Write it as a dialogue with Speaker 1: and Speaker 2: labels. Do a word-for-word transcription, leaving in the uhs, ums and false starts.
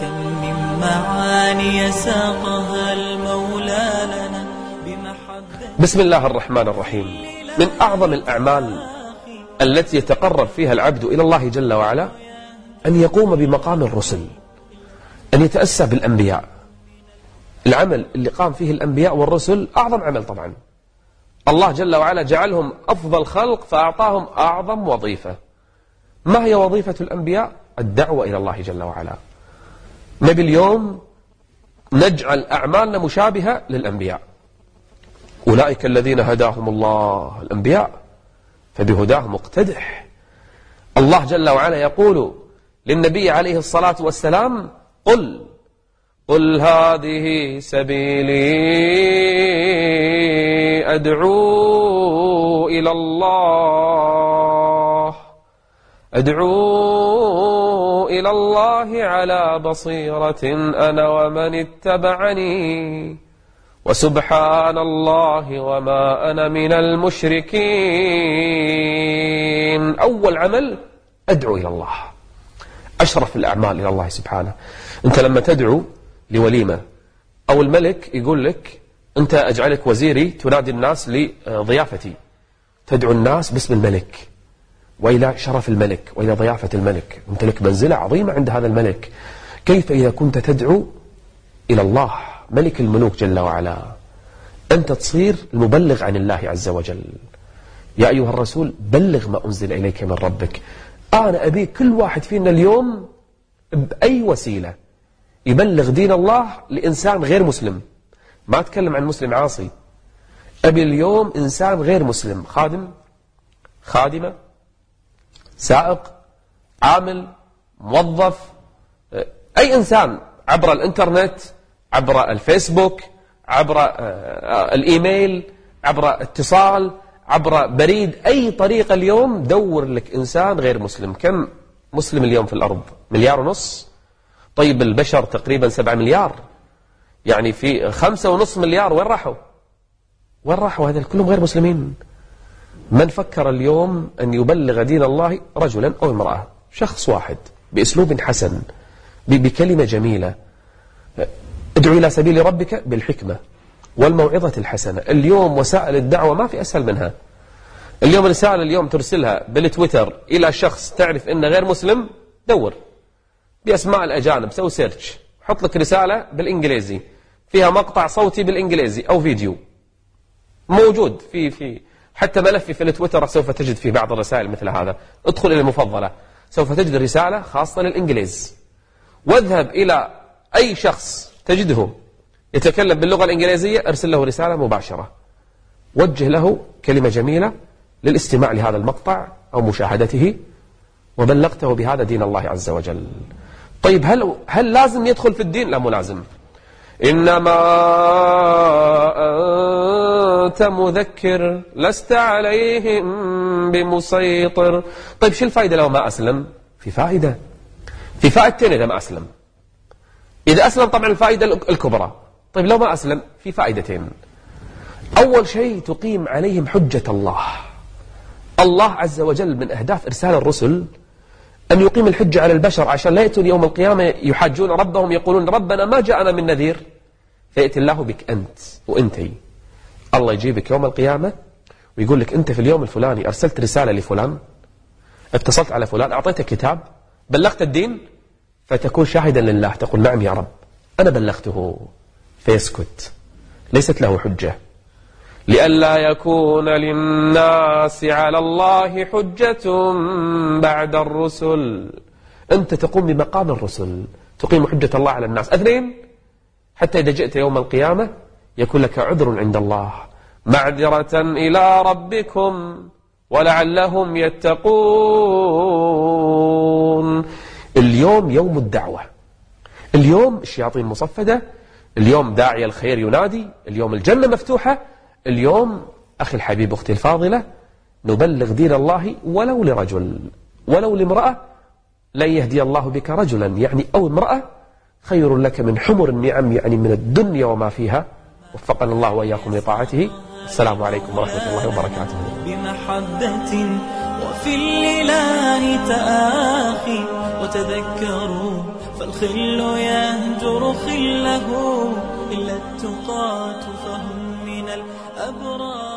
Speaker 1: كم من معاني ساقها المولى لنا بمحبة.
Speaker 2: بسم الله الرحمن الرحيم. من أعظم الأعمال التي يتقرب فيها العبد إلى الله جل وعلا أن يقوم بمقام الرسل، أن يتأسى بالأنبياء. العمل اللي قام فيه الأنبياء والرسل أعظم عمل طبعا. الله جل وعلا جعلهم أفضل خلق فأعطاهم أعظم وظيفة. ما هي وظيفة الأنبياء؟ الدعوة إلى الله جل وعلا. نبي اليوم نجعل أعمالنا مشابهة للأنبياء. أولئك الذين هداهم الله، الأنبياء، فبهداهم اقتدح. الله جل وعلا يقول للنبي عليه الصلاة والسلام: قل قل هذه سبيلي أدعو إلى الله أدعو إلى الله على بصيرة أنا ومن اتبعني وسبحان الله وما أنا من المشركين. أول عمل أدعو إلى الله، أشرف الأعمال إلى الله سبحانه. أنت لما تدعو لوليمة أو الملك يقول لك أنت أجعلك وزيري تنادي الناس لضيافتي، تدعو الناس باسم الملك وإلى شرف الملك وإلى ضيافة الملك، أنت لك منزلة عظيمة عند هذا الملك. كيف إذا كنت تدعو إلى الله ملك الملوك جل وعلا؟ أنت تصير المبلغ عن الله عز وجل. يا أيها الرسول بلغ ما أنزل إليك من ربك. أنا أبي كل واحد فينا اليوم بأي وسيلة يبلغ دين الله لإنسان غير مسلم. ما أتكلم عن مسلم عاصي، أبي اليوم إنسان غير مسلم، خادم، خادمة، سائق، عامل، موظف، أي إنسان، عبر الإنترنت، عبر الفيسبوك، عبر الإيميل، عبر اتصال، عبر بريد، أي طريقة اليوم دور لك إنسان غير مسلم. كم مسلم اليوم في الأرض؟ مليار ونص. طيب البشر تقريبا سبعة مليار، يعني في خمسة ونص مليار وين راحوا؟ وين راحوا؟ هذا كلهم غير مسلمين. من فكر اليوم أن يبلغ دين الله رجلا أو امرأة، شخص واحد، بأسلوب حسن، بكلمة جميلة، ادعو إلى سبيل ربك بالحكمة والموعظة الحسنة. اليوم وسائل الدعوة ما في أسهل منها. اليوم رسالة اليوم ترسلها بالتويتر إلى شخص تعرف إنه غير مسلم، دور بأسماء الأجانب، سوي سيرش، حط لك رسالة بالإنجليزي فيها مقطع صوتي بالإنجليزي أو فيديو موجود في في حتى ملفي في التويتر سوف تجد فيه بعض الرسائل مثل هذا. ادخل إلى المفضلة سوف تجد رسالة خاصة للإنجليز، واذهب إلى أي شخص تجده يتكلم باللغة الإنجليزية ارسل له رسالة مباشرة، وجه له كلمة جميلة للاستماع لهذا المقطع أو مشاهدته، وبلغته بهذا دين الله عز وجل. طيب هل هل لازم يدخل في الدين؟ لا، مو لازم. إنما أنت مذكر لست عليهم بمسيطر. طيب شو الفائدة لو ما أسلم؟ في فائدة، في فائدتين إذا ما أسلم. إذا أسلم طبعا الفائدة الكبرى. طيب لو ما أسلم في فائدتين. أول شيء تقيم عليهم حجة الله. الله عز وجل من أهداف إرسال الرسل أن يقيم الحجة على البشر عشان لا يأتون يوم القيامة يحاجون ربهم يقولون ربنا ما جاءنا من نذير، فيأتي الله بك أنت وأنتي. الله يجيبك يوم القيامة ويقول لك أنت في اليوم الفلاني أرسلت رسالة لفلان، اتصلت على فلان، أعطيته كتاب، بلغت الدين، فتكون شاهدا لله، تقول نعم يا رب أنا بلغته، فيسكت، ليست له حجة. لئلا يكون للناس على الله حجة بعد الرسل. أنت تقوم بمقام الرسل، تقيم حجة الله على الناس. اثنين، حتى إذا جئت يوم القيامة يكون لك عذر عند الله، معذرة إلى ربكم ولعلهم يتقون. اليوم يوم الدعوة، اليوم الشياطين مصفدة، اليوم داعي الخير ينادي، اليوم الجنة مفتوحة، اليوم أخي الحبيب أختي الفاضلة نبلغ دين الله ولو لرجل ولو لامرأة. لن يهدي الله بك رجلا يعني أو امرأة خير لك من حمر النعم، يعني من الدنيا وما فيها. وفقنا الله وإياكم لطاعته. السلام عليكم ورحمة الله وبركاته.
Speaker 1: بمحبة وفي الإله تآخي وتذكروا فالخل يهجر خله إلا التقاة فهم من الأبرار.